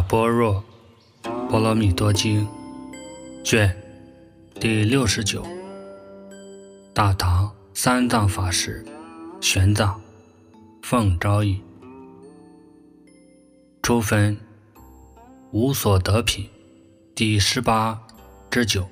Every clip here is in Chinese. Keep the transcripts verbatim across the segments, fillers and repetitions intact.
般若波罗蜜多经卷第六十九，大唐三藏法师玄奘奉诏译，初分无所得品第十八之九。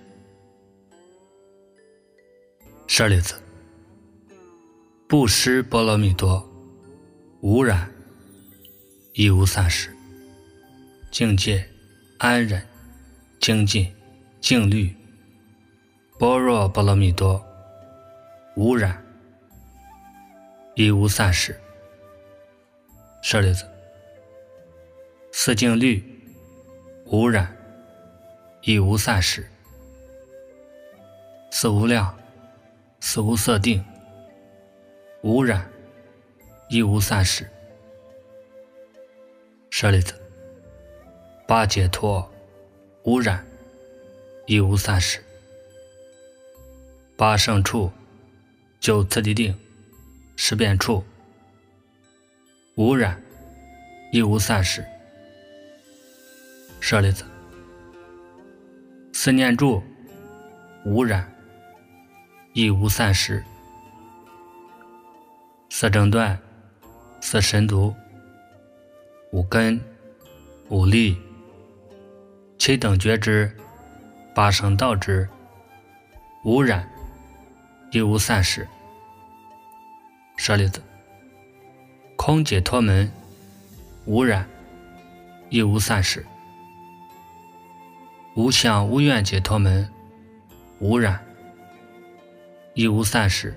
舍利子，布施波罗蜜多，无染，亦无散失，境界安忍，精进，静虑，般若波罗蜜多，无染，亦无散失。舍利子，四静虑，无染，亦无散失，四无量，四无色定，无染，亦无散失。舍利子，八解脱，无染，亦无散失，八胜处，九次第定，十遍处，无染，亦无散失。舍利子，四念住，无染，亦无散失，四正断，四神足，五根，五力，七等觉知，八圣道之，无染，亦无散失。舍利子，空解脱门，无染，亦无散失，无相无愿解脱门，无染，亦无散失。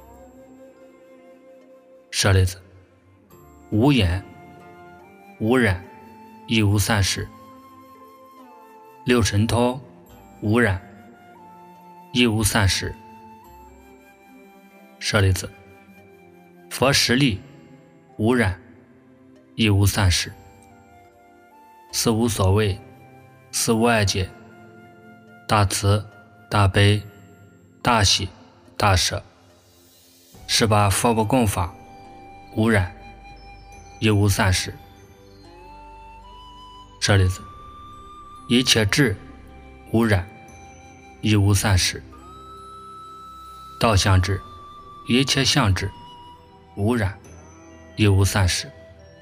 舍利子，无眼，无染，亦无散失，六神通，无染，亦无散失。舍利子，佛十力，无染，亦无散失，四无所谓，四无碍解，大慈，大悲，大喜，大舍，十八佛不共法，无染，亦无散失。舍利子，一切智，无染，亦无散失，道相智，一切相智，无染，亦无散失。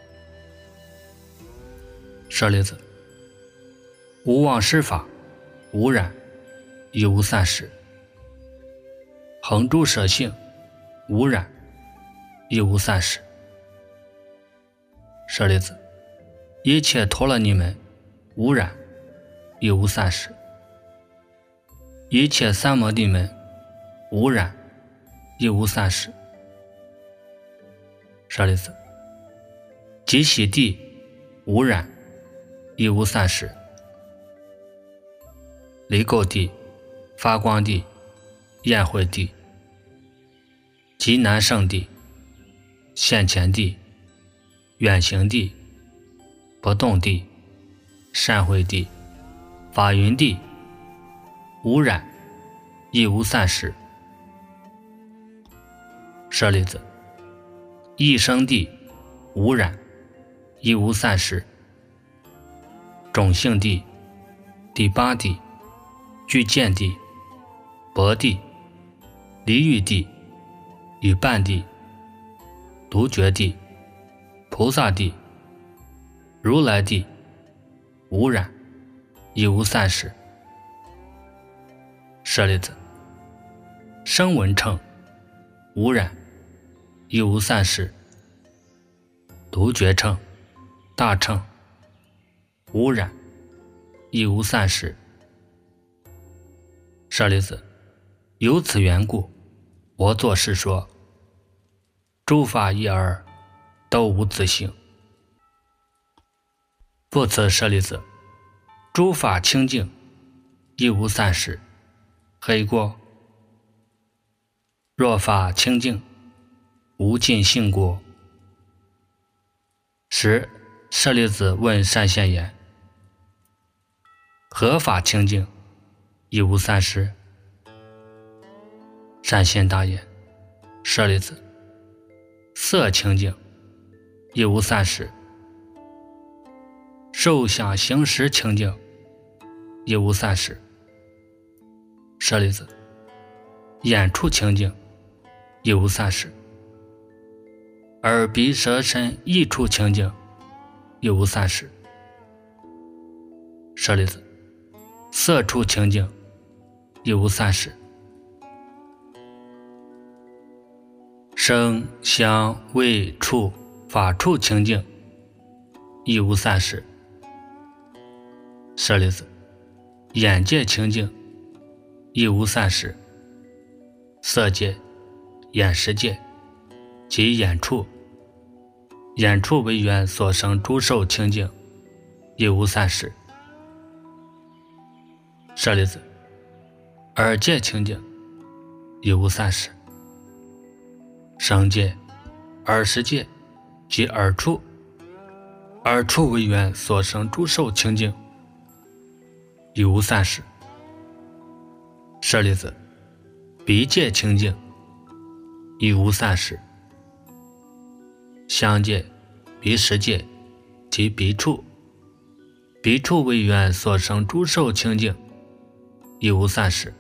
舍利子，无妄施法，无染，亦无散失，恒住舍性，无染，亦无散失。舍利子，一切陀罗尼门，无染，亦无散失，一切三摩地门，无染，亦无散失。舍利子，即喜地，无染，亦无散失，离垢地，发光地，宴会地，极难胜地，现前地，远行地，不动地，善会地，法云地，无染，亦无散失。舍利子，一生地，无染，亦无散失，种性地，第八地，具见地，薄地，离欲地，与伴地，独觉地，菩萨地，如来地，无染，亦无散失。舍利子，声闻乘，无染，亦无散失，独觉乘，大乘，无染，亦无散失。舍利子，由此缘故，我作是说，诸法一而都无自性。不此舍利子，诸法清净，亦无散失。何以故？若法清净，无尽性故。时舍利子问善现言：何法清净，亦无散失？善现答言：舍利子，色清净，亦无散失。 受想行识清净，亦无散失。舍利子，眼处清净，亦无散失；耳鼻舌身意处清净，亦无散失。舍利子，色处清净，亦无散失；声香味触法处清净，亦无散失。舍利子，眼界清净，亦无散失；色界、眼识界及眼处，眼处为缘所生诸受清净，亦无散失。舍利子，耳界清净，亦无散失；声界、耳识界及耳处，耳处为缘所生诸受清净，亦无散失。舍利子，鼻界清净，亦无散失；香界、鼻识界及鼻处，鼻处为缘所生诸受清净，亦无散失。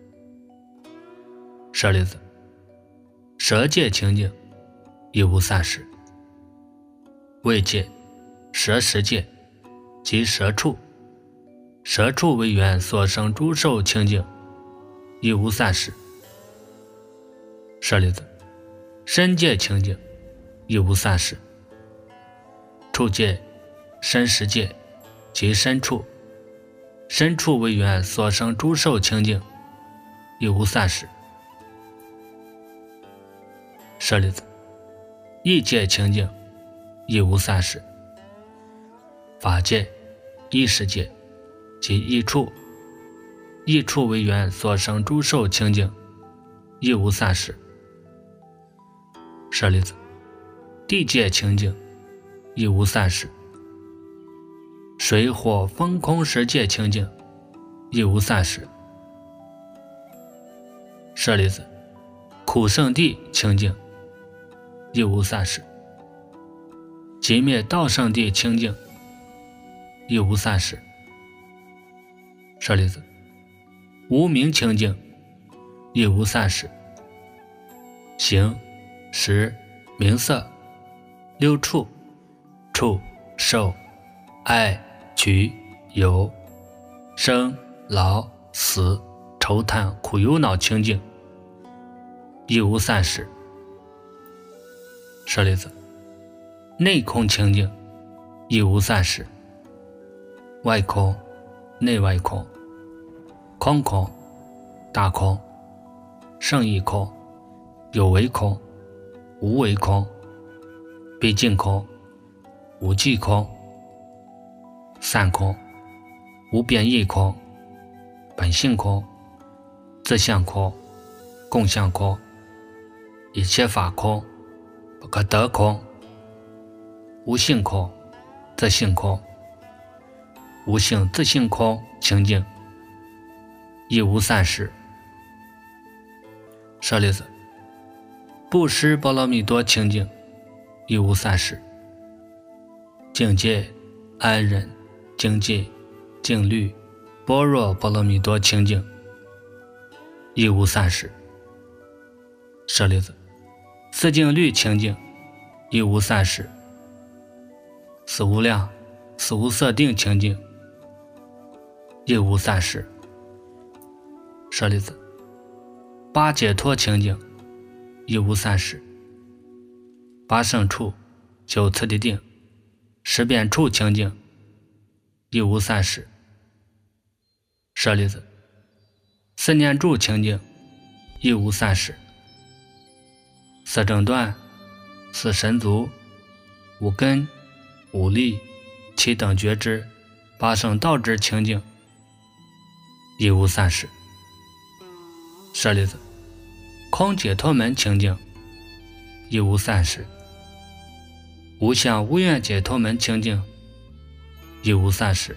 舍利子，舌界清净，亦无散失；味界、舌识界及舌处，舌处为缘所生诸受清净，亦无散失。舍利子，身界清净，亦无散失；触界、身识界及身处，身处为缘所生诸受清净，亦无散失。舍利子，意界清净，亦无散失；法界、意识界及意处，意处为缘所生诸受清净，亦无散失。舍利子，地界清净，亦无散失；水火风空识界清净，亦无散失。舍利子，苦圣地清净，亦无散失；极灭道圣地清净，亦无散失。舍利子，无明清净，亦无散失；形、识、名色、六处、触、受、爱、取、有、生、老、死、愁叹、苦忧恼清净，亦无散失。舍利子，内空清净，亦无散失；外空、内外空、空空、大空、圣义空、有为空、无为空、毕竟空、无际空、散空、无变异空、本性空、自相空、共相空、一切法空、不可得空、无性空、自性空、无性自性空清净，亦无散失。舍利子，布施波罗蜜多清净，亦无散失；境界、安忍、精进、静虑、般若波罗蜜多清净，亦无散失。舍利子，四境律清净，亦无散失；四无量、四无色定清净，亦无散失。舍利子，八解脱清净，亦无散失；八胜处、九次第定、十遍处清净，亦无散失。舍利子，四念住清净，亦无散失；四正断、四神足、五根、五力、七等觉知、八圣道之清净，亦无散失。舍利子，空解脱门清净，亦无散失；无相无愿解脱门清净，亦无散失。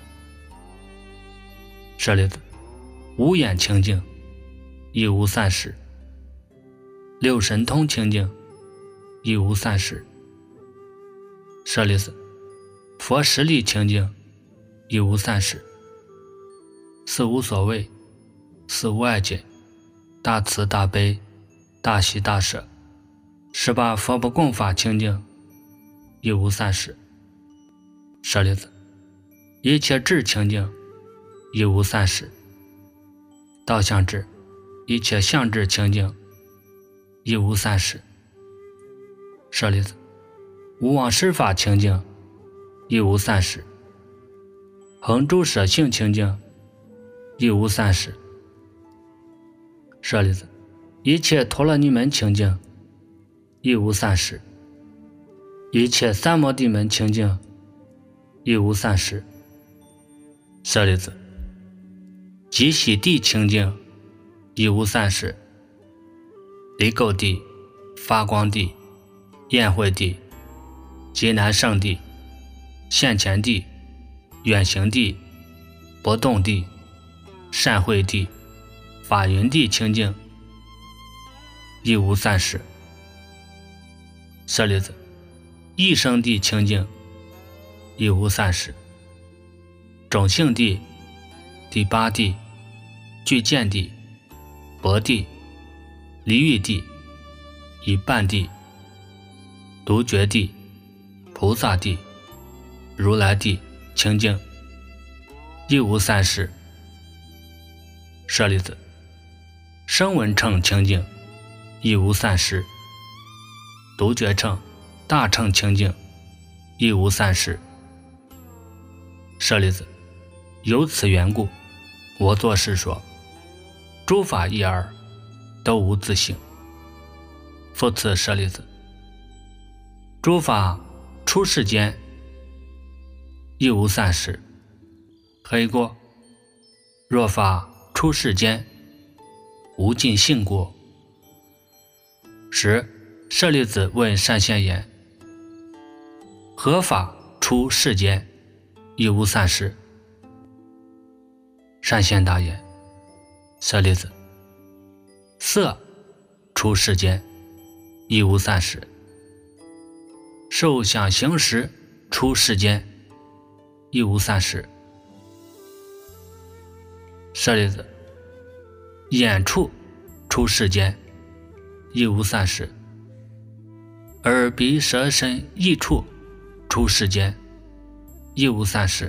舍利子，无眼清净，亦无散失；六神通清净，亦无散失。舍利子，佛实力清净， 亦无散失。四无所谓，四无碍解，大慈大悲，大喜大舍。十八佛不共法清净，亦无散失。舍利子，一切智清净，亦无散失。道相智，一切相智清净，亦无散失。舍利子，无妄施法清净，亦无散失。恒诸舍性清净，亦无散失。舍利子，一切陀罗尼门清净，亦无散失。一切三摩地门清净，亦无散失。舍利子，极喜地清净，亦无散失。离垢地、发光地、宴会地、极难胜地、现前地、远行地、不动地、善会地、法云地清净，亦无散失。舍利子，一生地清净，亦无散失。种性地、第八地、具见地、薄地、离欲地、以半地、独觉地、菩萨地、如来地清净，亦无散失。舍利子，声闻乘清净，亦无散失。独觉乘、大乘清净，亦无散失。舍利子，由此缘故，我作是说，诸法一而都无自性。复次，舍利子，诸法出世间，亦无散失。何以故？若法出世间，无尽性故。十，舍利子问善现言：何法出世间，亦无散失？善现答言：舍利子，色出世间，亦无散失。受想行识出世间，亦无散失。舍利子，眼处出世间，亦无散失。耳鼻舌身意处出世间，亦无散失。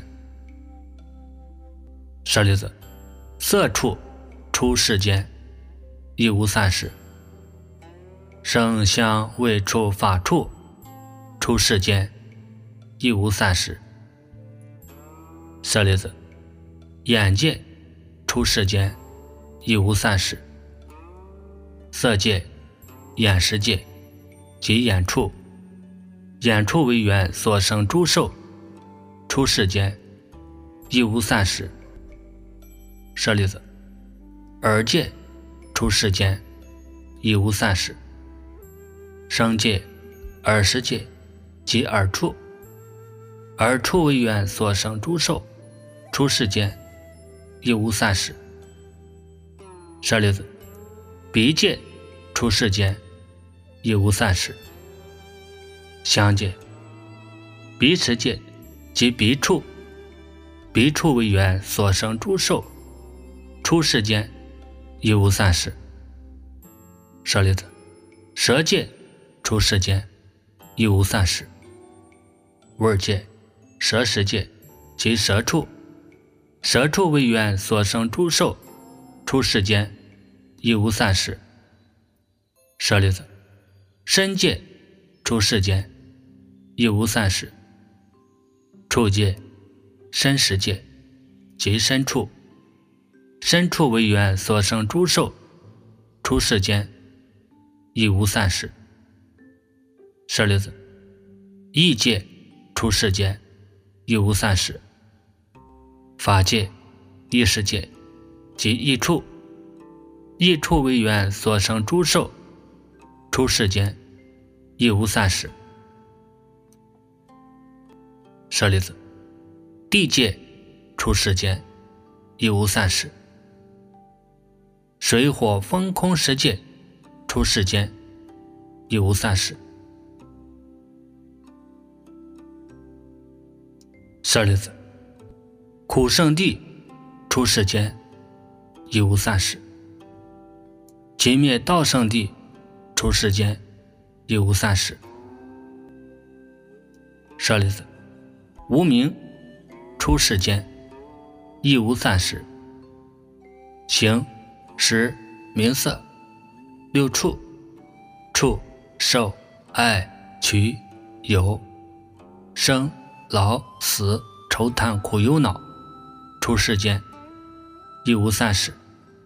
舍利子，色处出世间，亦无散失。声香味触法处出世间，亦无散失。舍利子，眼界出世间，亦无散失。色界、眼识界及眼处，眼处为缘所生诸受出世间，亦无散失。舍利子，耳界出世间，亦无散失。声界、耳识界及耳处，耳处为缘所生诸受出世间，亦无散失。舍利子，鼻界出世间，亦无散失。香界、鼻识界及鼻处，鼻处为缘所生诸受出世间，亦无散失。舍利子，舌界出世间，亦无散失。味界、舌识界及舌处，舌处为缘所生诸受出世间，亦无散失。舍利子，身界出世间，亦无散失。触界、身识界及身处，身处为缘所生诸受出世间，亦无散失。舍利子，意界出世间，亦无散失。法界、意识界及意处，意处为缘所生诸受出世间，亦无散失。舍利子，地界出世间，亦无散失。水火风空十界出世间，亦无散失。舍利子， 苦圣地出世间，一无三事；寂灭道圣地出世间，一无三事。舍利子，无名出世间，一无三事；形、识、名色、六处、触、受、爱、取、有、生、老、死、愁叹苦忧恼出世间，一无三事。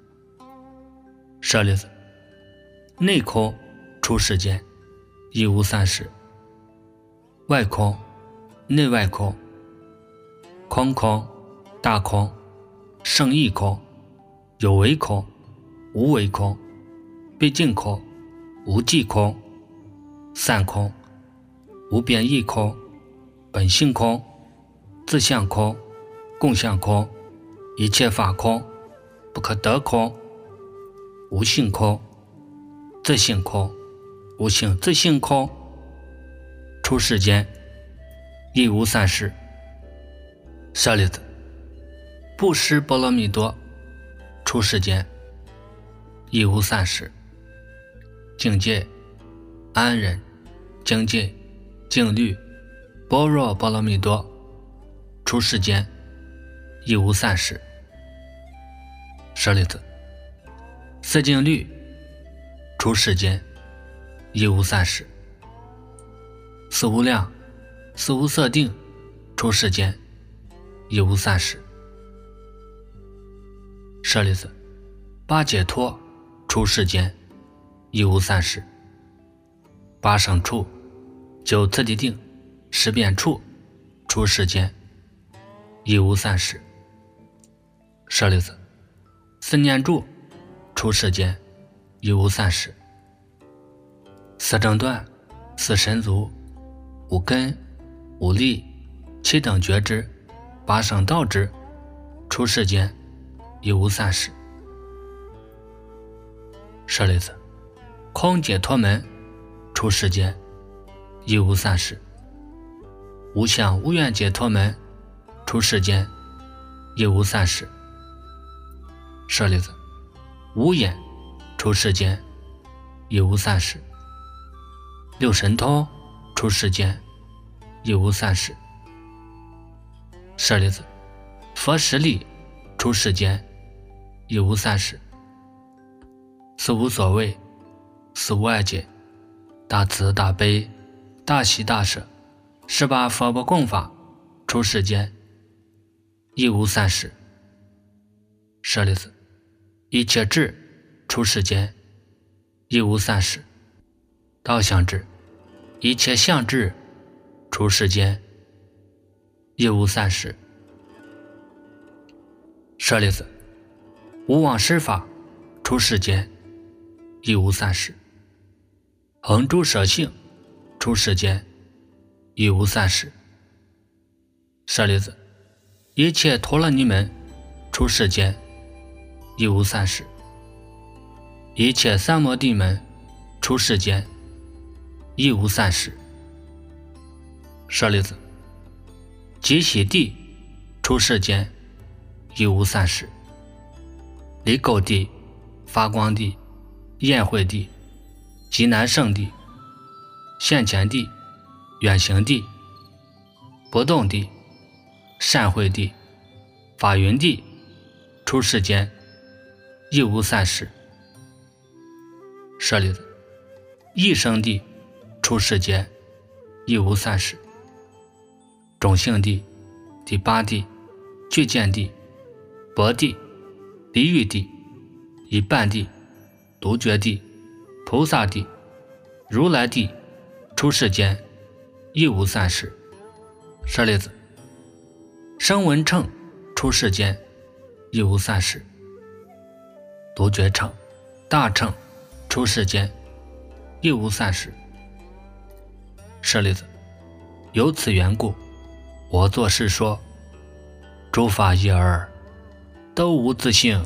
舍利子，内空出世间，一无三事；外空、内外空、空空、大空、圣义空、有为空、无为空、毕竟空、无际空、散空、无变异空、本性空、自相空、共相空、一切法空、不可得空、无性空、自性空、无性自性空出世间，一无三事。舍利子，布施波罗蜜多出世间，一无三事；境界、安忍、精进、静虑、般若波罗蜜多出世间，一无三事。舍利子，四静虑出世间，一无三事；四无量、四无色定出世间，一无三事。舍利子，八解脱出世间，一无三事；八胜处、九次第定、十遍处出世间，一无三事。舍利子，四念住出世间，一无三事；四正断、四神足、五根、五力、七等觉知、八圣道知出世间，一无三事。舍利子，空解脱门出世间，一无三事；无相无愿解脱门出世间，一无三事。舍利子，无眼出世间，一无三事；六神通出世间，一无三事。舍利子，佛实力出世间，一无三事；四无所谓、四无碍解、大慈大悲、大喜大舍、十八佛不共法出世间，一无三事。舍利子，一切智出世间，一无三事；道相智、一切相智出世间，一无三事。舍利子，无妄施法出世间，一无三事；恒诸舍性出世间，一无三事。舍利子，一切陀罗尼门出世间，一无三事；一切三摩地门出世间，一无三事。舍利子，极喜地出世间，一无三事；离垢地、发光地、宴会地、极难胜地、现前地、远行地、不动地、善会地、法云地出世间，一无三事。舍利子，一生地出世间，一无三事；种性地、第八地、具见地、薄地、离欲地、一半地、独觉地、菩萨地、如来地出世间，一无三事。舍利子，声闻乘出世间，一无三事；独觉乘、大乘出世间，一无三事。舍利子，由此缘故，我作是说，诸法一而都无自性。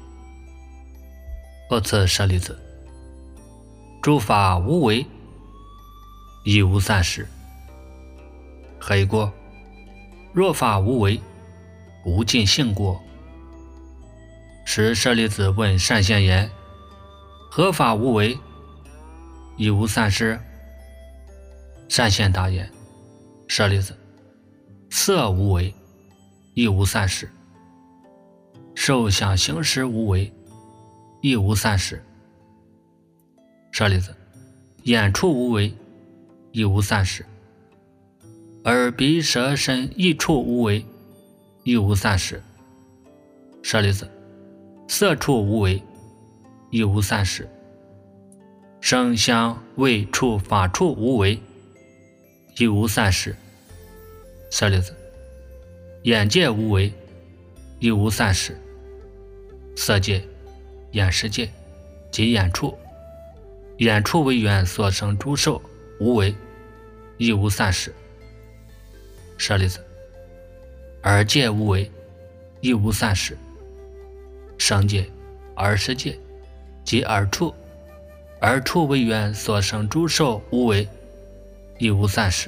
恶次舍利子，诸法无为，亦无三事。何以故？若法无为， 无尽性过。时舍利子问善现言：何法无为？亦无散失。善现答言：舍利子，色无为，亦无散失；受想行识无为，亦无散失。舍利子，眼触无为，亦无散失；耳鼻舌身意触无为，亦无散失。舍利子，色触无为，亦无散失；声香味触法触无为，亦无散失。舍利子，眼界无为，亦无散失；色界、眼识界及眼触，眼触为缘所生诸受无为，亦无散失。舍利子，耳界无为，亦无散失；声界、耳识界及耳触，耳触为缘所生诸受无为，亦无散失。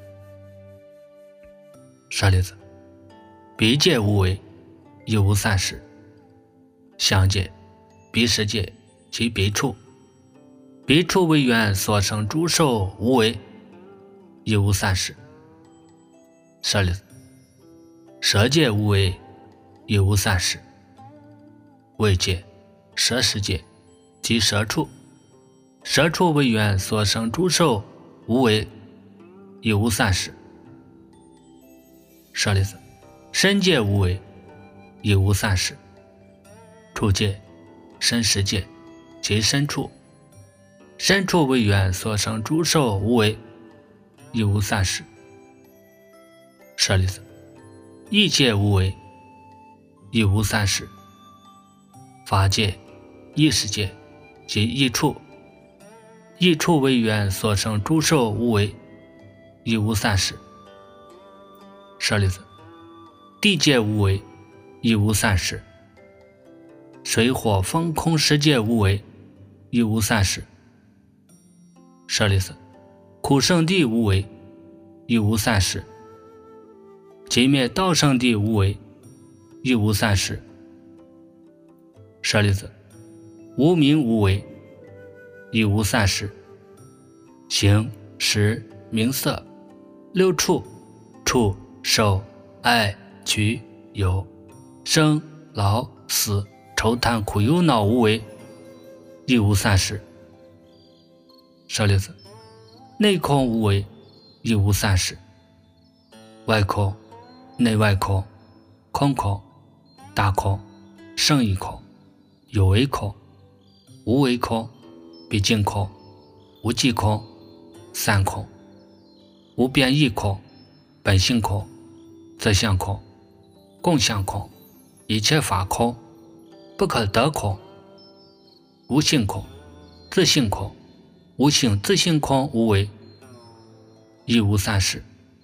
舍利子，鼻界无为，亦无散失；香界、鼻识界及鼻触，鼻触为缘所生诸受无为，亦无散失。舍利子，舌界无为，亦无散失；味界、舌识界及舌触，舌触为缘所生诸受无为，亦无散失。舍利子，身界无为，亦无散失；触界、身识界及身触，身触为缘所生诸受无为，亦无散失。舍利子，意界无为，亦无散失；法界、意识界及意触，意触为缘所生诸受无为，亦无散失。舍利子，地界无为，亦无散失；水火风空十界无为，亦无散失。舍利子，苦圣地无为，亦无散失；极灭道圣地无为，亦无散失。舍利子，无名无为，亦无散失；形、识、名色、六触、触、受、爱、取、有、生、老、死、愁贪苦忧恼无为，亦无散失。舍利子，内空无为，亦无散失；外空、内外空、空空、大空、胜义空、有为空、无为空、毕竟空、无际空、散空、无变异空、本性空、自相空、共相空、一切法空、不可得空、无性空、自性空、无性自性空无为，亦无散失。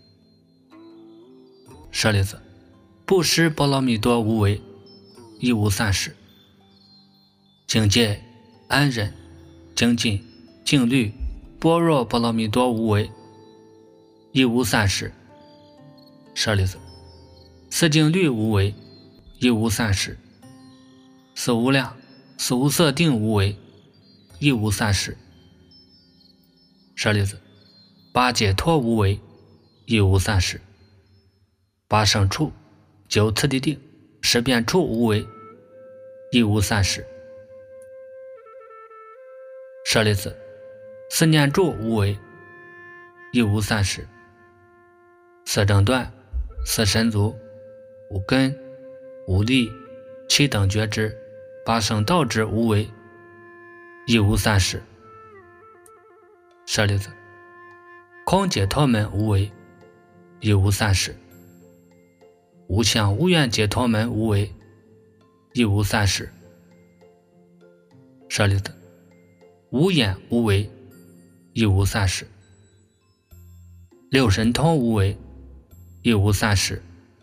舍利子，布施波罗蜜多无为，亦无散失；境界、安忍、精进、静虑、般若波罗蜜多无为，亦无散失。舍利子，四境律无为，亦无散失；四无量、四无色定无为，亦无散失。舍利子，八解脱无为，亦无散失；八胜处、九次第定、十变处无为，亦无散失。舍利子，四念住无为，亦无散失；四正断、四神足、五根、五力、七等觉知、八圣道之无为，亦无散失。舍利子，空解脱门无为，亦无散失；无相无愿解脱门无为，亦无散失。舍利子，无眼无为，亦无散失；六神通无为，亦无散失。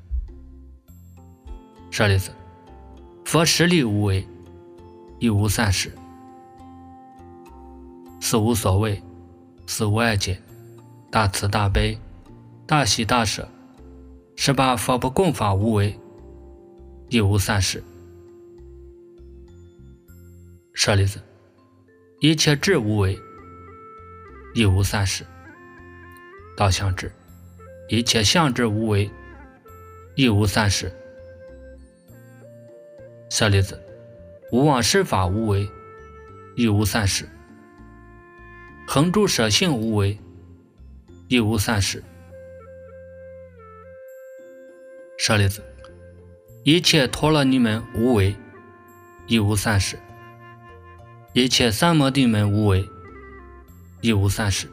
舍利子，佛实力无为，亦无散失；四无所谓、四无爱见、大慈大悲、大喜大舍、十八佛不共法无为， 亦无散失。舍利子，一切智无为，亦无散失。道相智，一切相智无为，亦无散失。舍利子，无妄施法无为，亦无散失。恒住舍性无为，亦无散失。舍利子，一切陀罗尼门无为，亦无散失。一切三摩地门无为，亦无散失。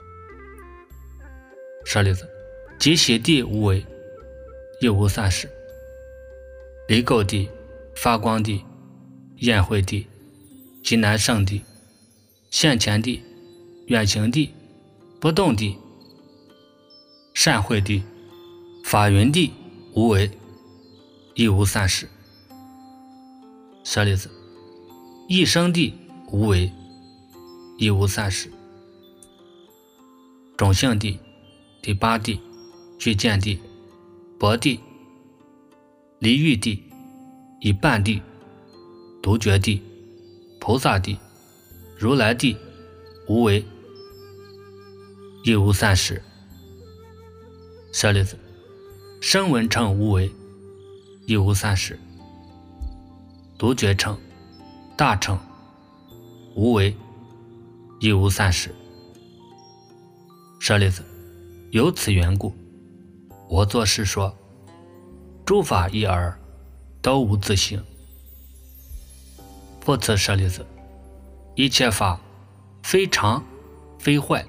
舍利子，极喜地无为，亦无散失。离垢地、发光地、焰慧地、极难胜地、现前地、远行地、不动地、善慧地、法云地无为，亦无散失。舍利子，一生地无为，亦无散失。种性地、第八地、具见地、薄地、离欲地、以半地、独觉地、菩萨地、如来地无为，亦无散失。舍利子，声闻乘无为，亦无散失。独觉乘、大乘无为，亦无散失。舍利子，由此缘故，我作是说，诸法一而都无自性。复次舍利子，一切法非常非坏。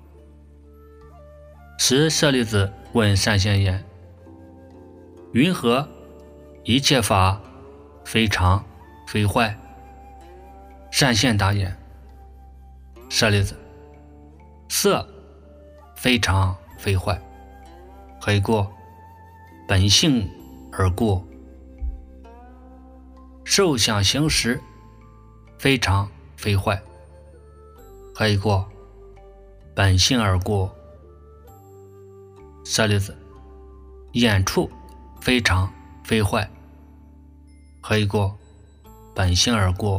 时舍利子问善现言：云何一切法非常非坏？善现答言：舍利子，色非常非坏，何以故？本性而故。受想行识非常非坏，何以故？本性而故。舍利子，眼触非常非坏，何以故？本性而故。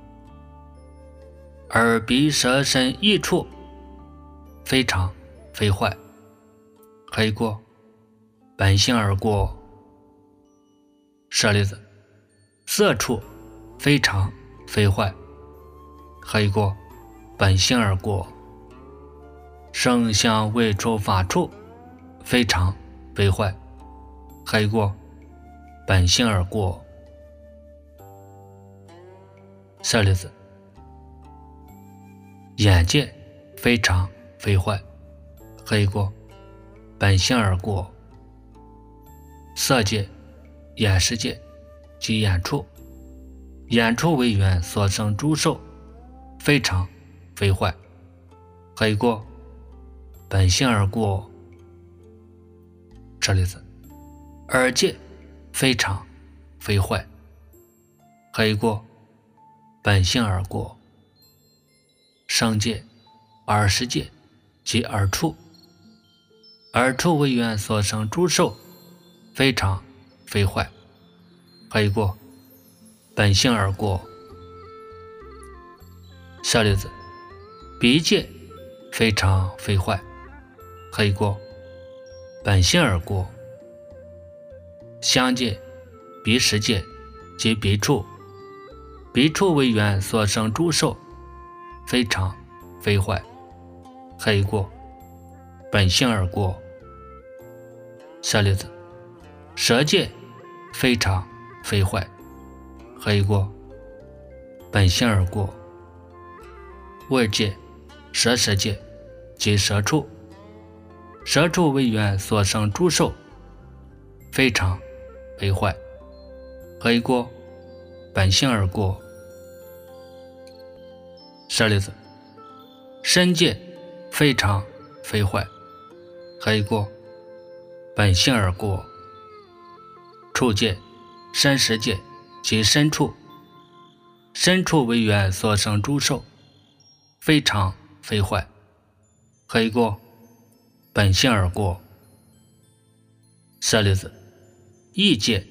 耳鼻舌身意触非常非坏，何以故？本性而故。舍利子，色触非常非坏，何以故？本性而故。声香味触法触非常非坏，何以故？本性而故。舍利子，眼界非常非坏，何以故？本性而故。色界、眼识界及眼触，眼触为缘所生诸受，非常非坏，何以故？本性而故。舍利子，耳界非常非坏，何以故？本性而故。声界、耳识界及耳触，耳触为缘所生诸受，非常非坏，何以故？本性而故。舍利子，鼻界非常非坏，何以故？本性而故。香界、鼻识界及鼻触，鼻触为缘所生诸受，非常非坏，何以故？本性而故。舍利子，舌界非常非坏，何以故？本性而故。味界、舌识界及舌触，舌触为缘所生诸受，非常非坏，何以故？本性而故。舍利子，身界非常非坏，何以故？本性而故。触界、身识界及身触，身触为缘所生诸受，非常非坏，何以故？本性而故。舍利子，意界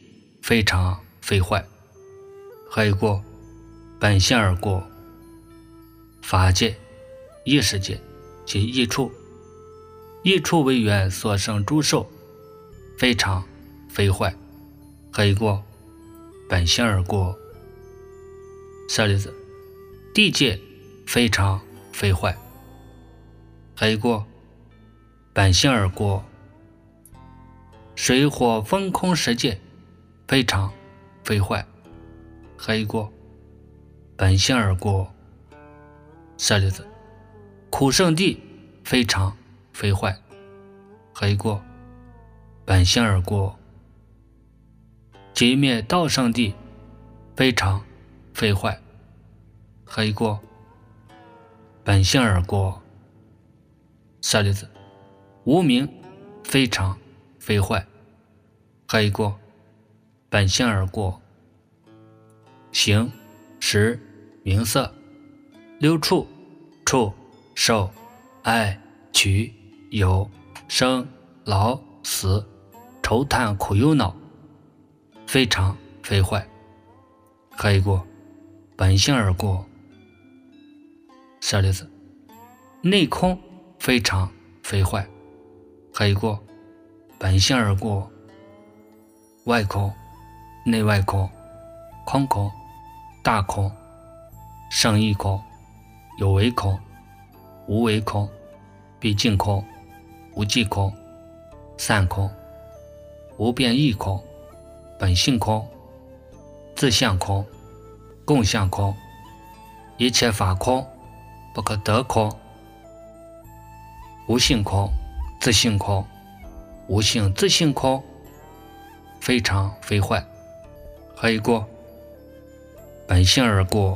非常非坏。还有过本性而过，法界、异世界及异处，异处为缘所生诸受，非常非坏。还有过本性而过。舍利子，地界非常非坏。还有过本性而过，水火风空世界非常非坏。还有过本性而过。舍利子，苦圣地非常非坏。还有过本性而过。极灭道圣地非常非坏。还有过本性而过。舍利子，无名非常非坏。还有过本性而过。形、识、名色、六处、触、受、爱、取、有、生、老、死、愁叹苦忧恼，非常非坏。还有过本性而过。舍利子，内空非常非坏。还有过本性而过。外空、内外空、空空、大空、胜义空、有为空、无为空、毕竟空、无际空、散空、无变异空、本性空、自相空、共相空、一切法空、不可得空、无性空、自性空、无性自性空，非常非坏。还有过本性而过。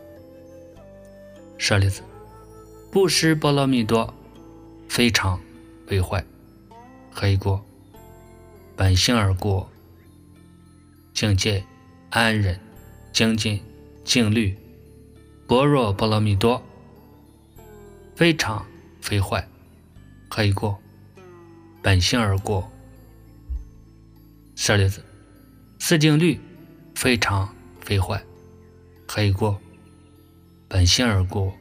舍利子，布施波罗蜜多非常非坏。还有过本性而过。境界安忍、精进、静虑、般若波罗蜜多非常非坏。还有过本性而过。舍利子，四静虑非常非坏。还有过本性而过。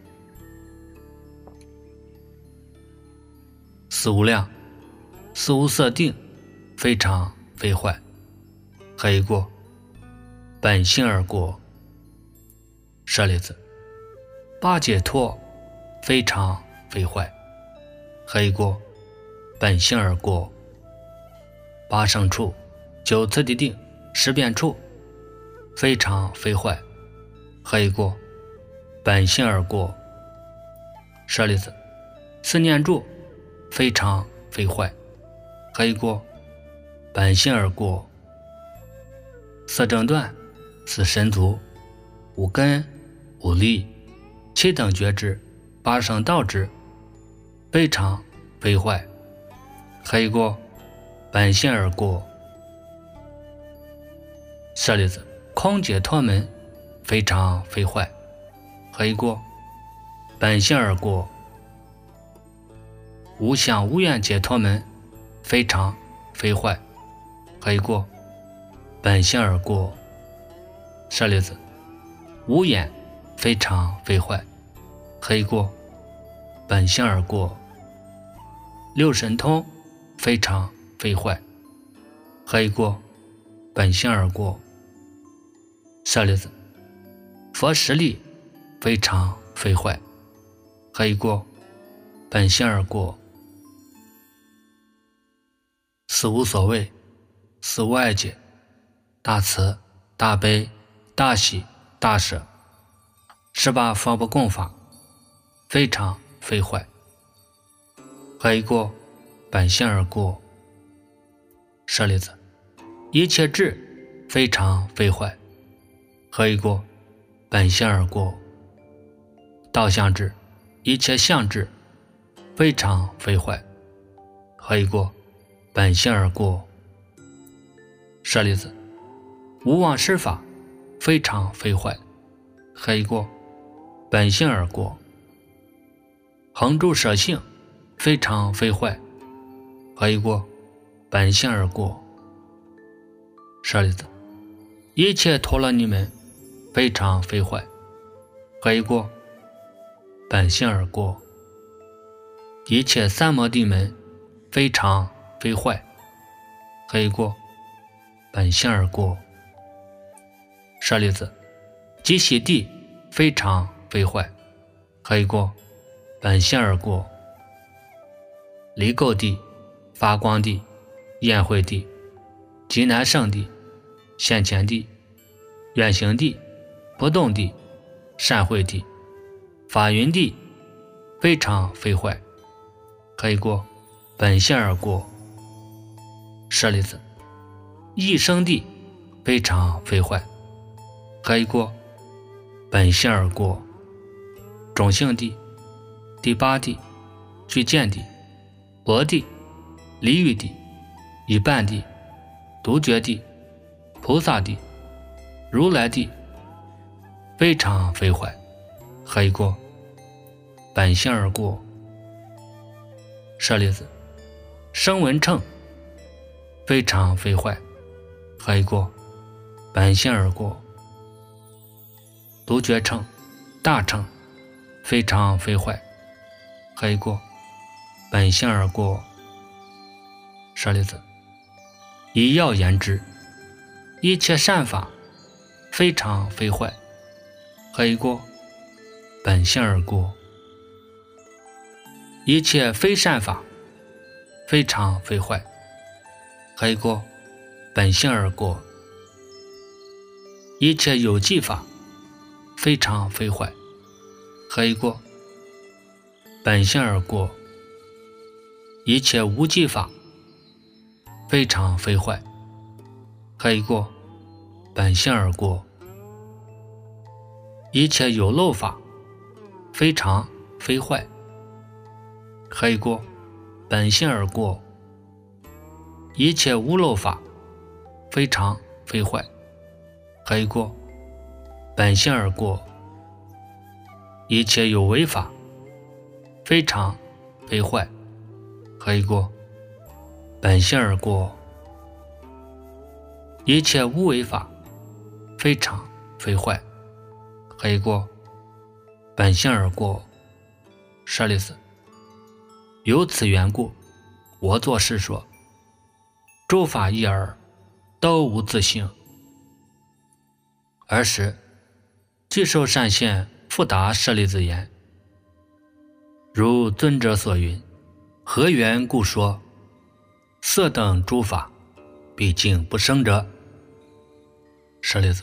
四无量、四无色定非常非坏。还有过本性而过。舍利子，八解脱非常非坏。还有过本性而过。八胜处、九次第定、十变处非常非坏。还有过本性而过。舍利子，四念住非常非坏。还有过本性而过。四正断、四神足、五根、五力、七等觉知、八圣道知非常非坏。还有过本性而过。舍利子，空解脱门非常非坏。还有过本性而过。无想无愿解脱门非常非坏。还有过本性而过。舍利子，无眼非常非坏。还有过本性而过。六神通非常非坏。还有过本性而过。舍利子，佛实力非常非坏。还有过本性而过。四无所谓、四无碍解、大慈、大悲、大喜、大舍，十八方不共法非常非坏。还有过本性而过。舍利子，一切智非常非坏。还有过本性而过。道相智、一切相智非常非坏。还有过本性而过。舍利子，无妄施法非常非坏。还有过本性而过。恒住舍性非常非坏。还有过本性而过。舍利子， 一切陀罗尼们非常非坏，何以过？本性而过。一切三摩地门非常非坏，何以过？本性而过。舍利子，极喜地非常非坏，何以过？本性而过。离垢地、发光地、焰慧地、极难胜地、现前地、远行地、不动地、善慧地、法云地非常非坏，何以过？本性而过。舍利子，异生地非常非坏，何以过？本性而过。种性地、第八地、具见地、佛地、离欲地、一半地、独觉地、菩萨地、如来地非常非坏，何以过？本性而过。舍利子，声闻乘非常非坏，何以过？本性而过。独觉乘、大乘非常非坏，何以过？本性而过。舍利子，以要言之，一切善法非常非坏，何以过？本性而过。一切非善法非常非坏，何以过？本性而过。一切有记法非常非坏，何以过？本性而过。一切无记法非常非坏，何以过？本性而过。一切有漏法非常非坏，何以过？本性而过。一切无漏法非常非坏，何以过？本性而过。一切有为法非常非坏，何以过？本性而过。一切无为法非常非坏，何以过？本性而过。舍利子，由此缘故，我作是说，诸法一耳都无自性。尔时具受善现复答舍利子言：如尊者所云，何缘故说色等诸法毕竟不生者？舍利子，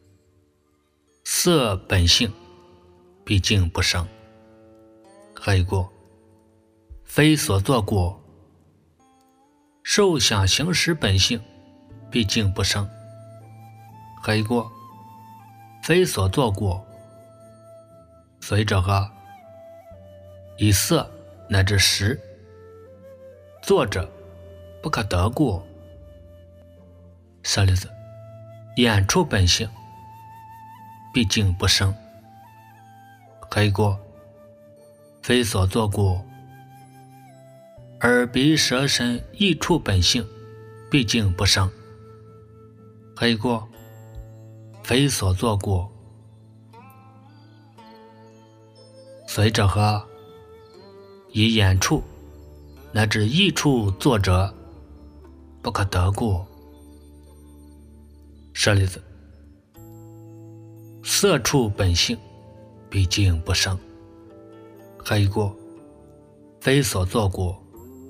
色本性毕竟不生，何以过？非所作过。受想行识本性毕竟不生，何以过？非所作过。随者何？以色乃至识作者不可得过。舍利子，眼处本性毕竟不生，何以过？非所作过。耳鼻舌身意处本性毕竟不生，何以过？非所作过。随者何？以眼处乃至意处作者不可得过。舍利子，色处本性毕竟不生，何以过？非所作过。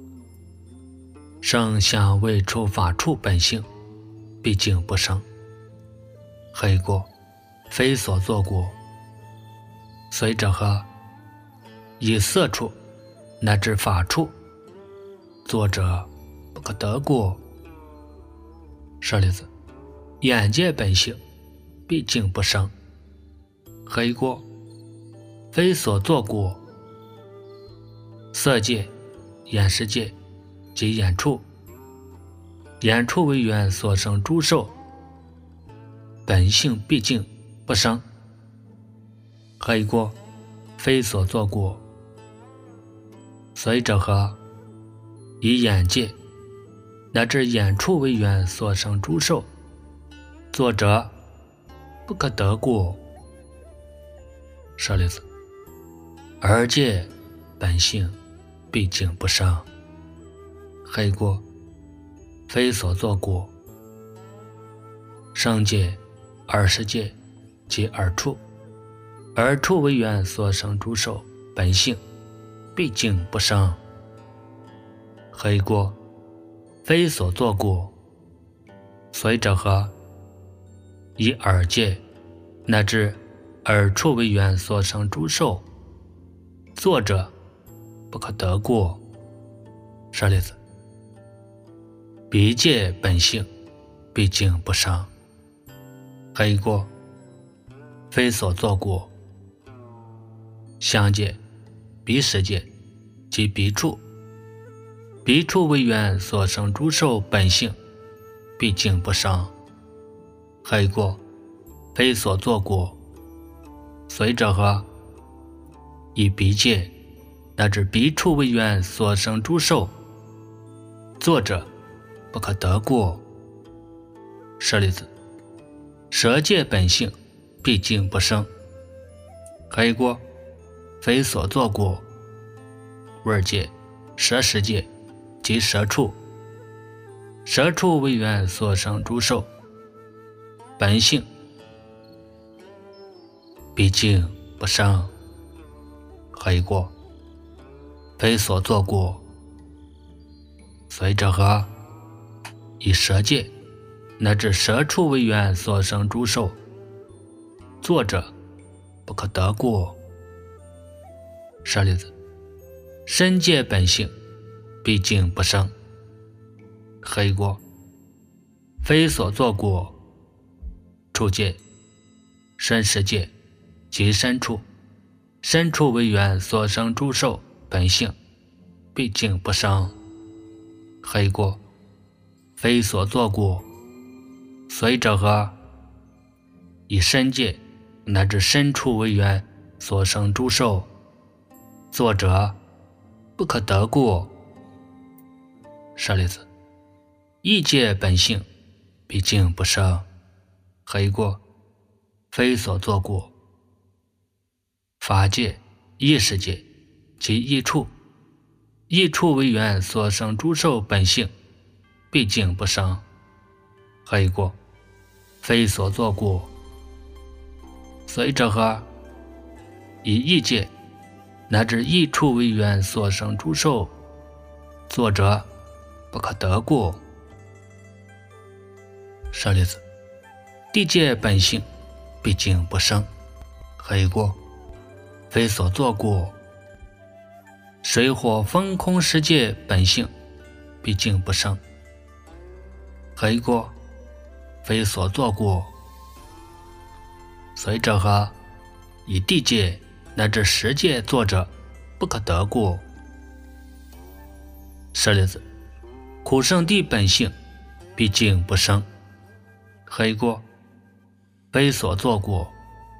声香味触法处本性毕竟不生，何以过？非所作过。随者何？以色处乃至法处作者不可得过。舍利子，眼界本性毕竟不生，何以过？非所作过。色界、眼识界及眼处，眼处为缘所生诸受，本性毕竟不生，何以过？非所作过。随者何？以眼界乃至眼处为缘所生诸受， 作者不可得过。舍利子，二界本性毕竟不生，黑过非所作过。生界、二十界即二处，二处为缘所生诸受本性毕竟不生，黑过非所作过。所以者何？以二界乃至二处为缘所生诸受，作者不可得过。舍利子，彼界本性毕竟不生，黑过非所作过。相界、彼世界即彼处，彼处为缘所生诸受本性毕竟不生，黑过非所作过。所以者何？以彼界乃至彼处为缘所生诸受，作者不可得过。舍利子，舍界本性毕竟不生，黑过非所作过。味界、舍世界即舍处，舍处为缘所生诸受本性毕竟不生，黑过非所作过。所以者何？以舍界乃至舍处为缘所生诸受，作者不可得过。舍利子，身界本性毕竟不生，黑过非所作过。处界、身世界即身处，身处为缘所生诸受本性毕竟不生，黑过非所作过。所以者何？以身界乃至身处为缘所生诸受，作者不可得过。舍利子，意界本性毕竟不生，黑过非所作过。法界、意识界即意处，意处为缘所生诸受本性毕竟不生，黑过非所作过。所以者何？以意界乃至意处为缘所生诸受，作者不可得过。舍利子，地界本性毕竟不生，黑过非所作过。水火风空世界本性毕竟不生，黑过非所作过。所以者何？以地界乃至十界作者不可得过。舍利子，苦圣地本性毕竟不生，黑过非所作过。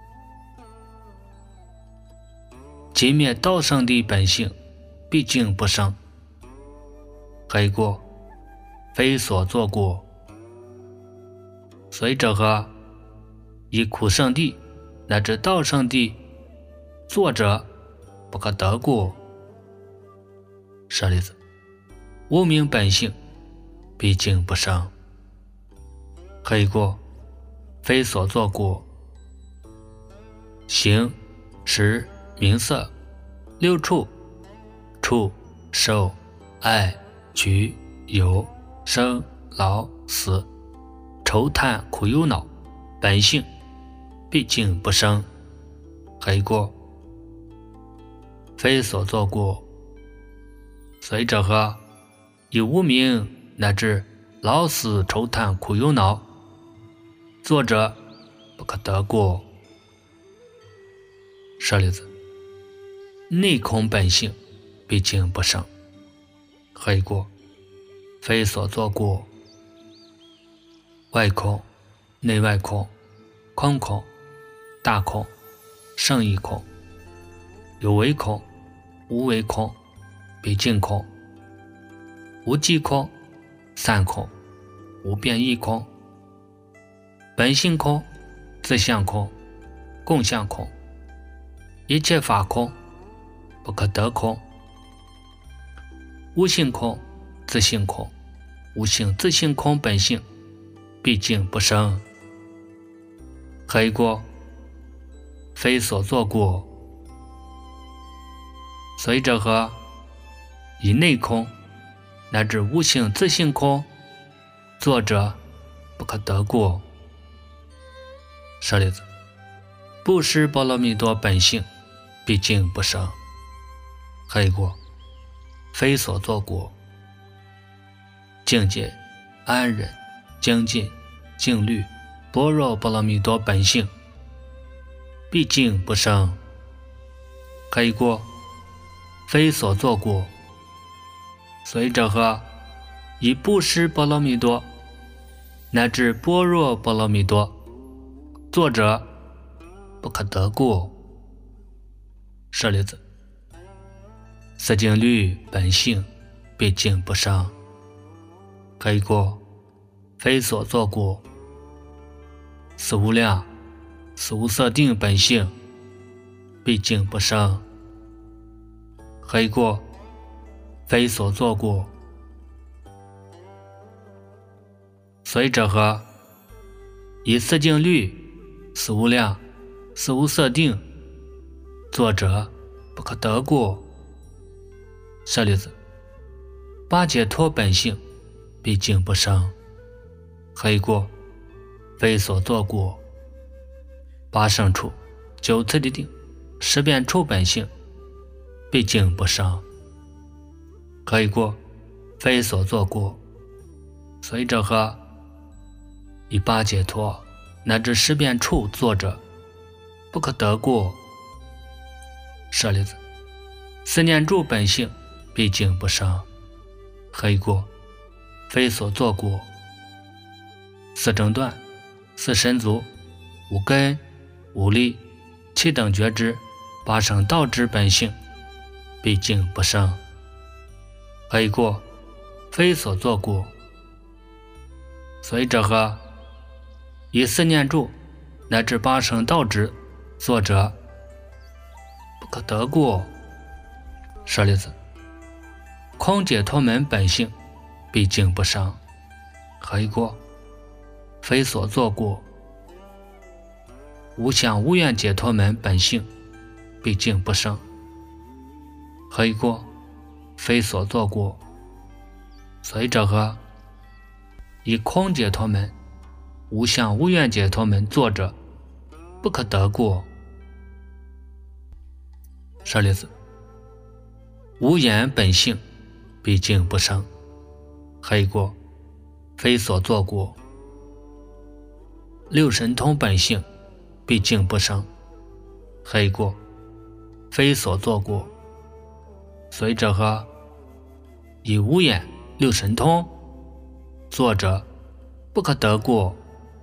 即灭道圣地本性毕竟不生，黑过非所作过。所以者何？以苦圣地乃至道圣地作者不可得过。舍利子，无明本性毕竟不生，黑过非所作过。形、识、名色、六处、触、受、爱、取、有、生、老、死、愁叹苦忧恼本性毕竟不生，黑过非所作过。所以者何？以无明乃至老死愁叹苦忧恼，作者不可得过。舍利子，内空本性毕竟不生，黑过非所作过。外空、内外空、空空、大空、胜义空、有为空、无为空、毕竟空、无记空、散空、无变异空， 本性空，自相空，共相空，一切法空，不可得空。无性空，自性空，无性自性空本性，毕竟不生。何以故？非所作故。所以者何？以内空乃至无性自性空，作者不可得故。舍利子，布施波罗蜜多本性，毕竟不生。何以故？非所作故。境界、安忍、精进、静虑、般若波罗蜜多本性，毕竟不生。何以故？非所作故。所以者何？以布施波罗蜜多乃至般若波罗蜜多，作者不可得故。舍利子，四静虑本性，毕竟不生。何以故？非所作故。四无量、四无色定本性，毕竟不生。何以故？非所作故。所以者何？以四静虑、四无量、四无色定，作者不可得故。舍利子，八解脱本性，毕竟不生。何以故？非所作故。八胜处、九次第定、十遍处本性，毕竟不生。何以故？非所作故。所以者何？以八解脱乃至十遍处作者，不可得故。舍利子，四念住本性，毕竟不生。何以故？非所作故。四正断、四神足、五根、五力、七等觉知、八圣道之本性，毕竟不生。何以故？非所作故。所以者何？以四念住乃至八圣道之作者，不可得故。舍利子，空解脱门本性，毕竟不生。何以故？非所作故。无想无愿解脱门本性，毕竟不生。何以故？非所作故。所以者何？以空解脱门、无想无愿解脱门作者，不可得故。舍利子，无眼本性，毕竟不生。何以故？非所作故。六神通本性，毕竟不生。何以故？非所作故。所以者何？以无眼六神通作者，不可得故。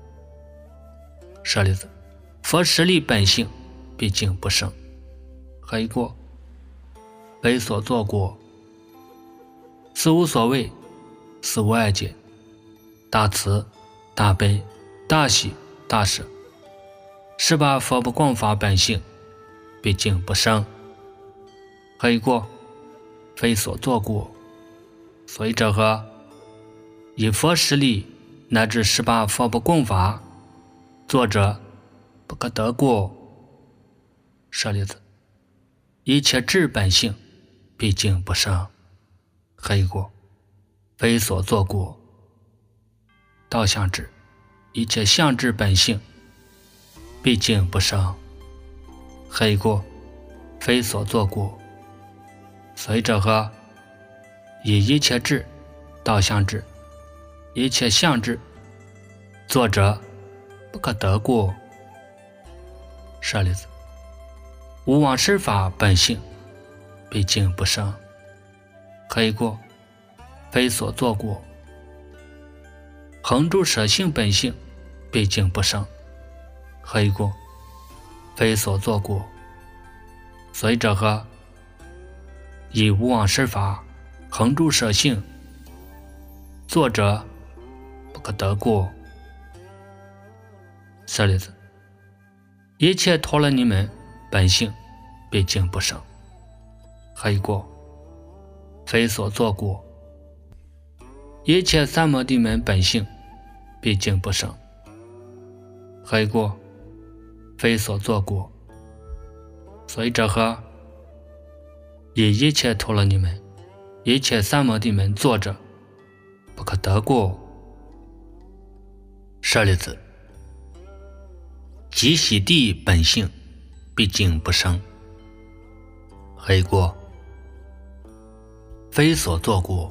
舍利子，佛实力本性，毕竟不生。何以故？非所作故。四无所谓，四无碍解，大慈、大悲、大喜、大舍，十八佛不共法本性，毕竟不生。何以故？非所作故。所以者何？以佛实力乃至十八佛不共法，作者不可得故。舍利子，一切智本性，毕竟不生。何以故？非所作故。道相智、一切相智本性，毕竟不生。何以故？非所作故。所以者何？以一切智、道相智、一切相智，作者不可得故。舍利子，无往事法本性，毕竟不生。何以故？非所作故。恒住舍性本性，毕竟不生。何以故？非所作故。所以者何？以无往事法恒住舍性，作者不可得故。 舍利子，一切脱了你们本性，毕竟不生。黑过，非所作过。一切三摩地门本性，毕竟不生。黑过，非所作过。所以这和以一切脱了你们，一切三摩地门作者，不可得过。舍利子，即洗地本性，毕竟不生。黑过，非所作过。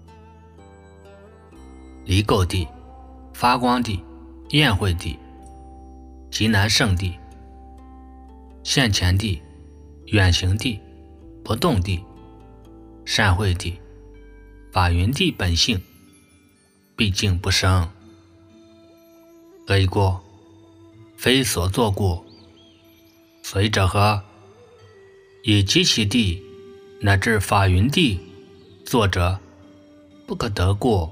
离垢地、发光地、宴会地、极难胜地、现前地、远行地、不动地、善会地、法云地本性，毕竟不生。黑过，非所作过。所以这和以极其地乃至法云地作者，不可得过。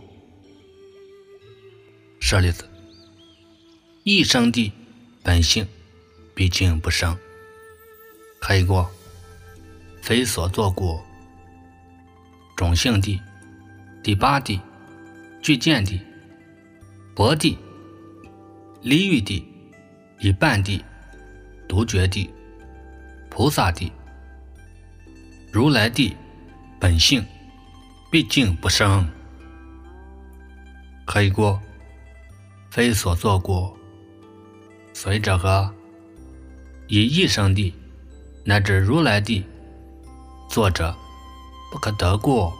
舍利子，一生地本性，毕竟不生。黑过，非所作过。种性地、第八地、具见地、薄地、离欲地、一半地、独觉地、菩萨地、如来地本性，毕竟不生。黑过，非所作过。所以这和以一生地乃至如来地作者，不可得过。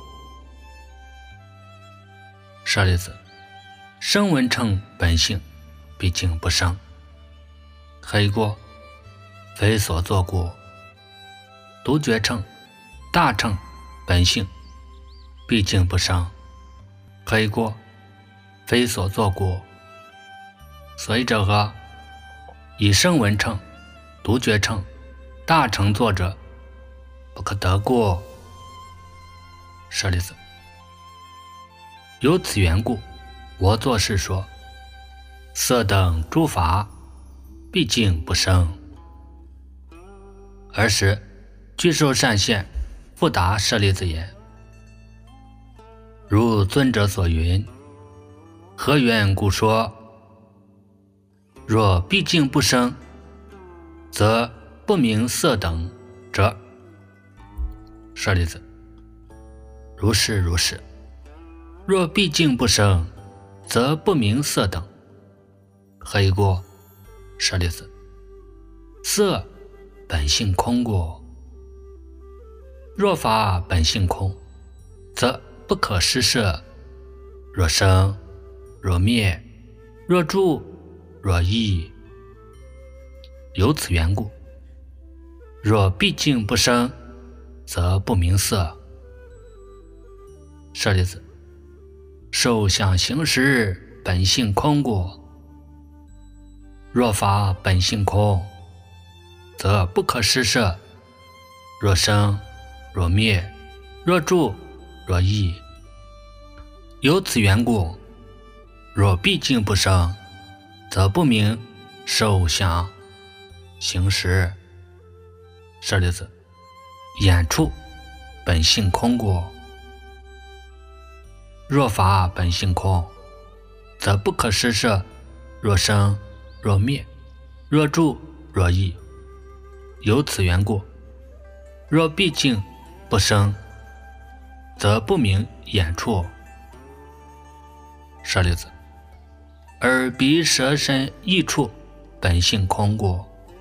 舍利子，声闻乘本性，毕竟不生。黑过，非所作过。独觉乘、大乘本性，毕竟不生。黑过，非所作过。所以这和以声闻乘、独觉乘、大乘作者，不可得过。舍利子，由此缘故，我作是说，色等诸法，毕竟不生。尔时具受善现，复答舍利子言：如尊者所云，何缘故说？若毕竟不生，则不明色等者。舍利子，如是如是。若毕竟不生，则不明色等。黑过，舍利子，色本性空过。若法本性空，则不可施设。若生，若灭，若住，若异。由此缘故，若毕竟不生，则不明色。舍利子，受想行识本性空过。若法本性空，则不可施设。若生，若灭，若住，若异。由此缘故，若毕竟不生，则不明受想行识。舍利子，眼处本性空过。若法本性空，则不可施设。若生，若灭，若住，若异。由此缘故，若毕竟不生，则不明眼处。舍利子，耳鼻舌身意处本性空过。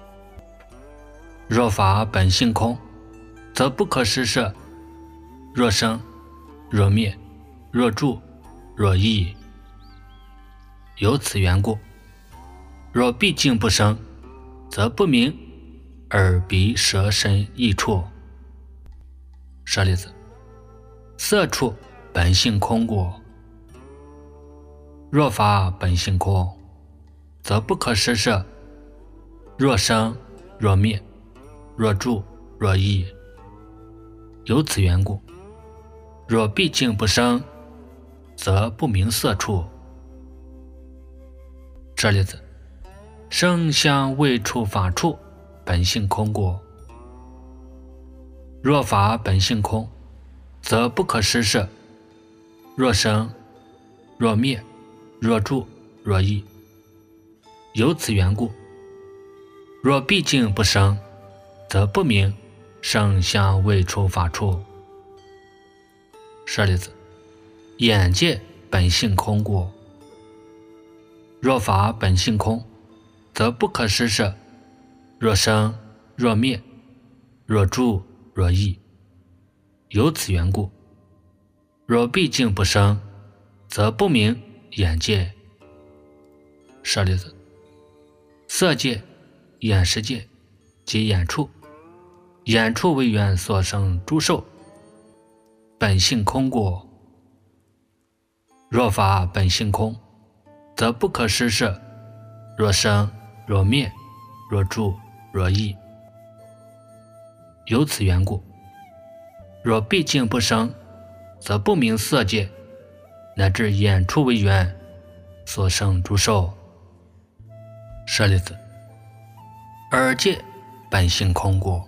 若法本性空，则不可施设。若生，若灭，若住，若异。由此缘故，若毕竟不生，则不明耳鼻舌身意处。舍利子，色处本性空过。若法本性空，则不可施设。若生，若灭，若住，若异。由此缘故，若毕竟不生，则不明色处。舍利子， 生相未处法处，本性空过。若法本性空，则不可施设。若生若灭，若住若异。由此缘故，若毕竟不生，则不明生相未处法处。舍利子，眼界本性空过。若法本性空，则不可施设。若生若灭，若住若异。由此缘故，若毕竟不生，则不明眼界。舍利子，色界、眼识界及眼处，眼处为缘所生诸受，本性空过。若法本性空，则不可施设。若生若灭，若住若异。由此缘故，若毕竟不生，则不明色界乃至眼处为缘所生诸受。舍利子，耳界本性空过。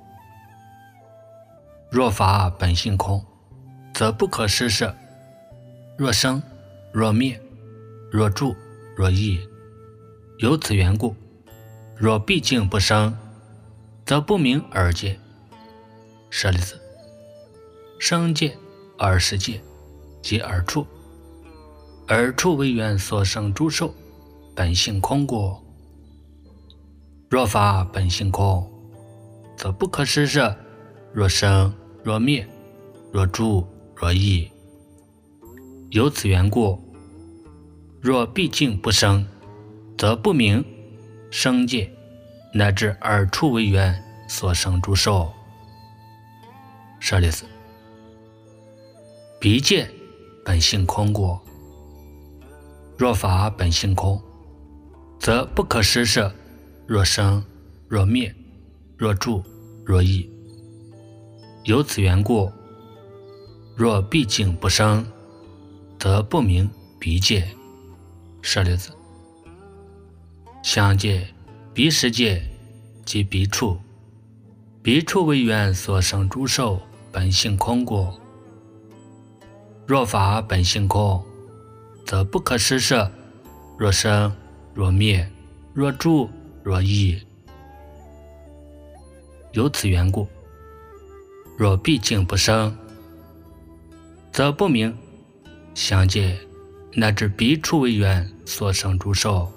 若法本性空，则不可施设。若生若灭，若住若异。由此缘故，若毕竟不生，则不明耳界。舍利子，声界、耳识界及耳处，耳处为缘所生诸受，本性空过。若法本性空，则不可施设。若生若灭，若住若异。由此缘故，若毕竟不生，则不明声界乃至耳处为缘所生诸受。舍利子，鼻界本性空过。若法本性空，则不可施设。若生若灭，若住若异。由此缘故，若毕竟不生，则不明鼻界。舍利子，香界、鼻识界及鼻处，鼻处为缘所生诸受，本性空过。若法本性空，则不可施设。若生若灭，若住若异。由此缘故，若毕竟不生，则不明香界乃至鼻处为缘所生诸受。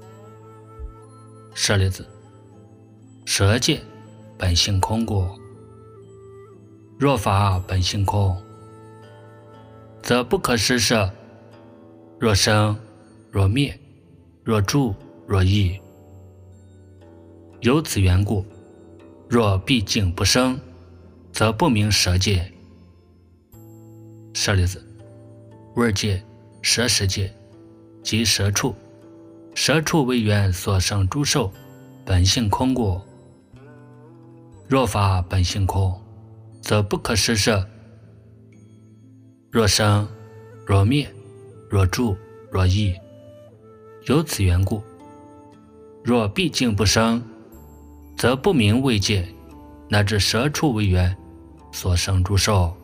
舍利子，舌界本性空过。若法本性空，则不可施设。若生若灭，若住若异。由此缘故，若毕竟不生，则不明舌界。舍利子，味界、舌识界及舌处，舌处为缘所生诸受，本性空过。若法本性空，则不可施设。若生若灭，若住若异。由此缘故，若毕竟不生，则不明味界乃至舌处为缘所生诸受。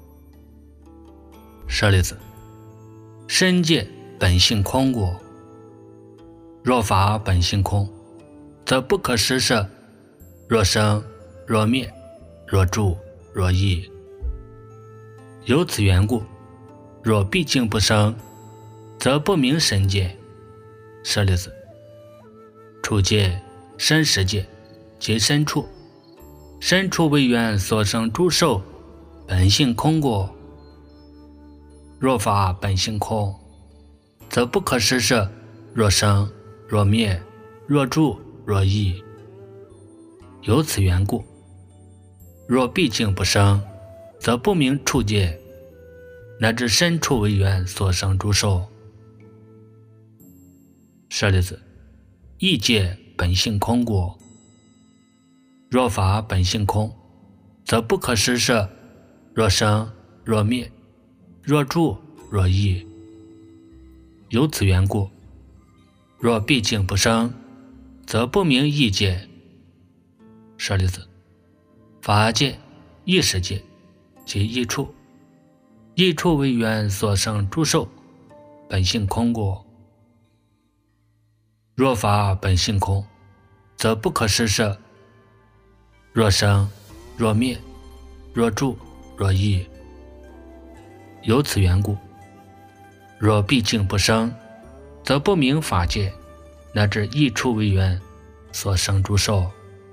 舍利子，身界本性空过。若法本性空，则不可施设。若生若灭，若住若异。由此缘故，若毕竟不生，则不明身界。舍利子，处界、身识界及身处，身处为缘所生诸受，本性空过。若法本性空，则不可施设。若生若灭，若住若异。由此缘故，若毕竟不生，则不明处界乃至身处为缘所生诸受。舍利子，意界本性空过。若法本性空，则不可施设。若生若灭，若住若异。由此缘故，若毕竟不生，则则不明意界。舍利子，法界、意识界即一处，一处为缘所生诸受，本性空过。若法本性空，则不可施设。若生若灭，若住若异。由此缘故，若毕竟不生，则不明法界乃至一处为缘所生诸受。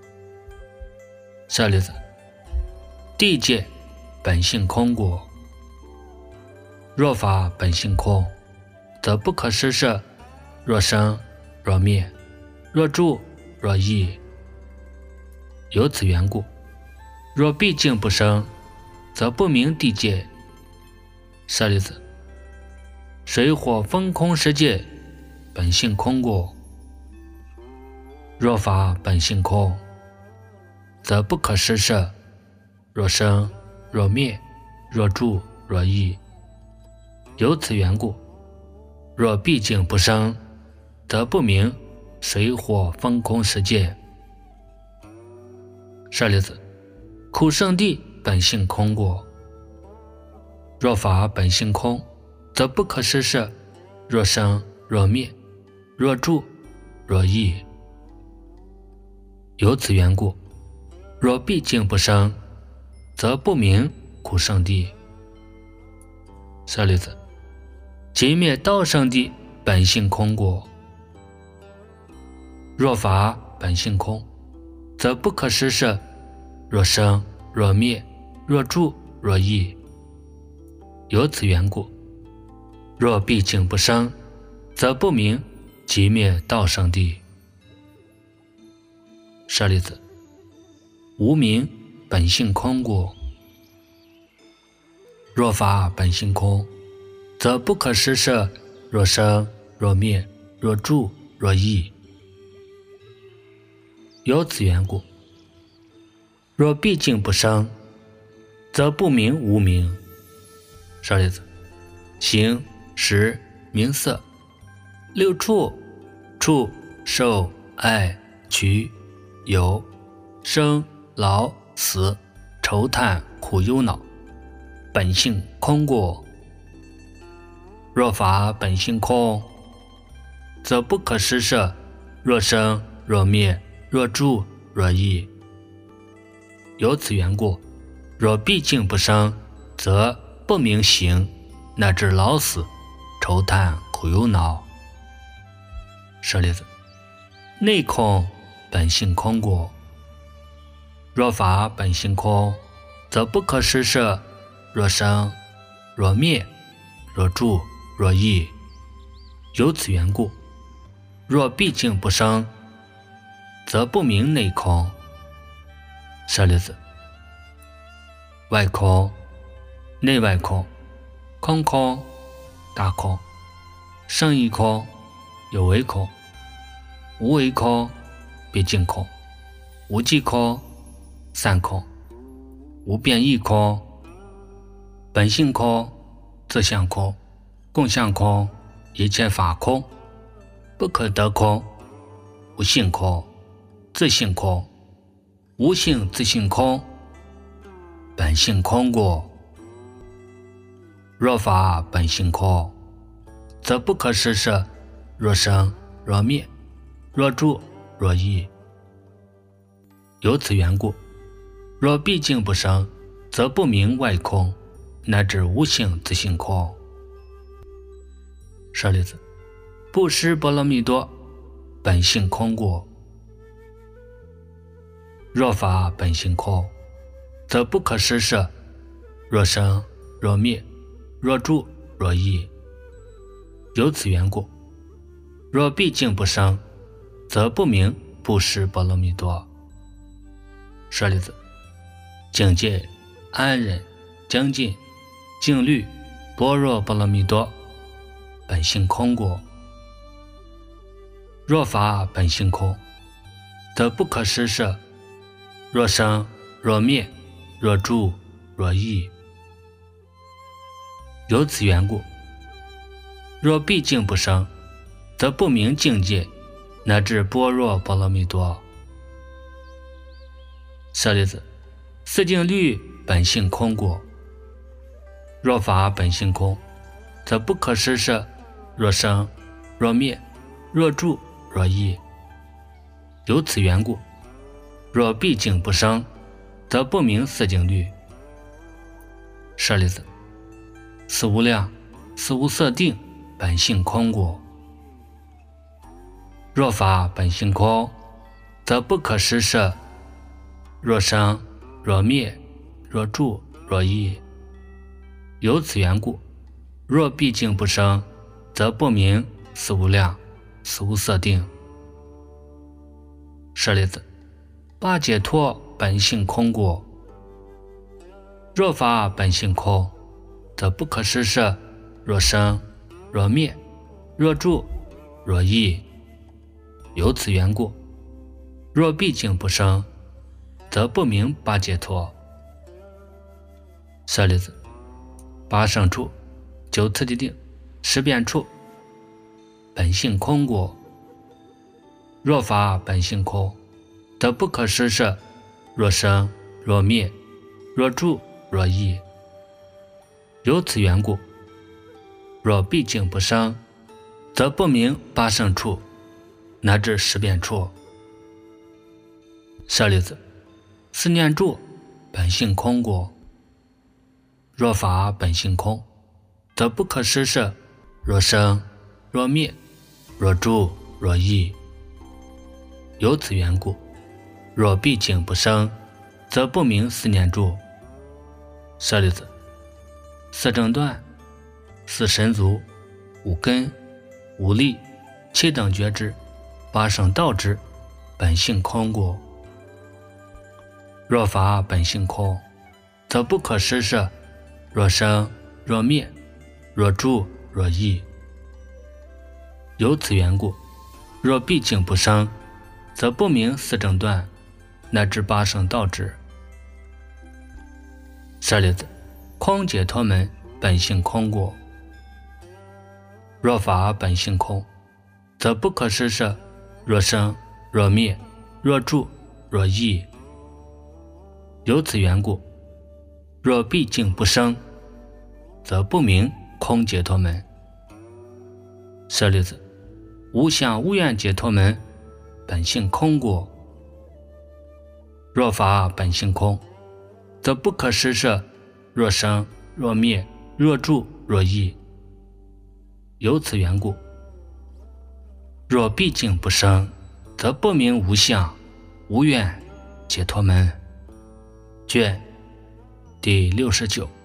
舍利子，地界本性空过。若法本性空，则不可施设。若生若灭，若住若异。由此缘故，若毕竟不生，则不明地界。舍利子，水火风空世界本性空过。若法本性空，则不可施设。若生若灭，若住若异。由此缘故，若毕竟不生，则不明水火风空世界。舍利子，苦圣地本性空过。若法本性空，则不可施设。若生若灭，若住若异。由此缘故，若毕竟不生，则不明苦圣地。舍利子，即灭道圣地本性空过。若法本性空，则不可施设。若生若灭，若住若异。由此缘故，若毕竟不生，则不明即灭道圣地。舍利子，无明本性空过。若法本性空，则不可施设。若生若灭，若住若异。由此缘故，若毕竟不生，则不明无明。舍利子，形识名色六处，触受爱取有生老死愁叹苦忧恼，本性空过。若法本性空，则不可施设。若生若灭，若住若异。由此缘故，若毕竟不生，则不明行乃至老死愁叹苦忧恼。舍利子，内空本性空过。若法本性空，则不可施设。若生若灭，若住若异。由此缘故，若毕竟不生，则不明内空。舍利子，外空内外空，空空大空，生一空，有为空，无为空，毕竟空，无记空，散空，无变异空，本性空，自相空，共相空，一切法空，不可得空，无性空，自性空，无性自性空，本性空过。若法本性空，则不可施设。若生若灭，若住若异。由此缘故，若毕竟不生，则不明外空乃至无性自性空。舍利子，布施波罗蜜多本性空过。若法本性空，则不可施设。若生若灭，若住若异。由此缘故，若毕竟不生，则不明布施波罗蜜多。舍利子，境界安忍精进静虑般若波罗蜜多本性空过。若法本性空，则不可施设。若生若灭，若住若异。由此缘故，若毕竟不生，则不明境界乃至般若波罗蜜多。舍利子，四境律本性空故，若法本性空，则不可施设，若生若灭，若住若异。由此缘故，若毕竟不生，则不明四境律。舍利子，此无量，此无色定，本性空故。若法本性空，则不可施设，若生若灭，若住若异。由此缘故，若毕竟不生，则不明此无量，此无色定。舍利子，八解脱本性空故。若法本性空，则不可施设，若生若灭，若住若异。由此缘故，若毕竟不生，则不明八解脱。舍利子，八胜处、九次第定、十变处本性空故。若法本性空，则不可施设，若生若灭，若住若异。由此缘故，若毕竟不生，则不明八胜处乃至十变处。舍利子，四念住本性空故。若法本性空，则不可施设，若生若灭，若住若异。由此缘故，若毕竟不生，则不明四念住。舍利子，四正断、四神足、五根、五力、七等觉知、八圣道之本性空故。若法本性空，则不可施设，若生若灭，若住若异。由此缘故，若毕竟不生，则不明四正断乃至八圣道之。舍利子，空解脱门本性空故。若法本性空，则不可施设，若生若灭，若住若异。由此缘故，若毕竟不生，则不明空解脱门。舍利子，无想无愿解脱门本性空故。若法本性空，则不可施设，若生若灭，若住若异。由此缘故，若毕竟不生，则不明无相无愿解脱门。卷第六十九。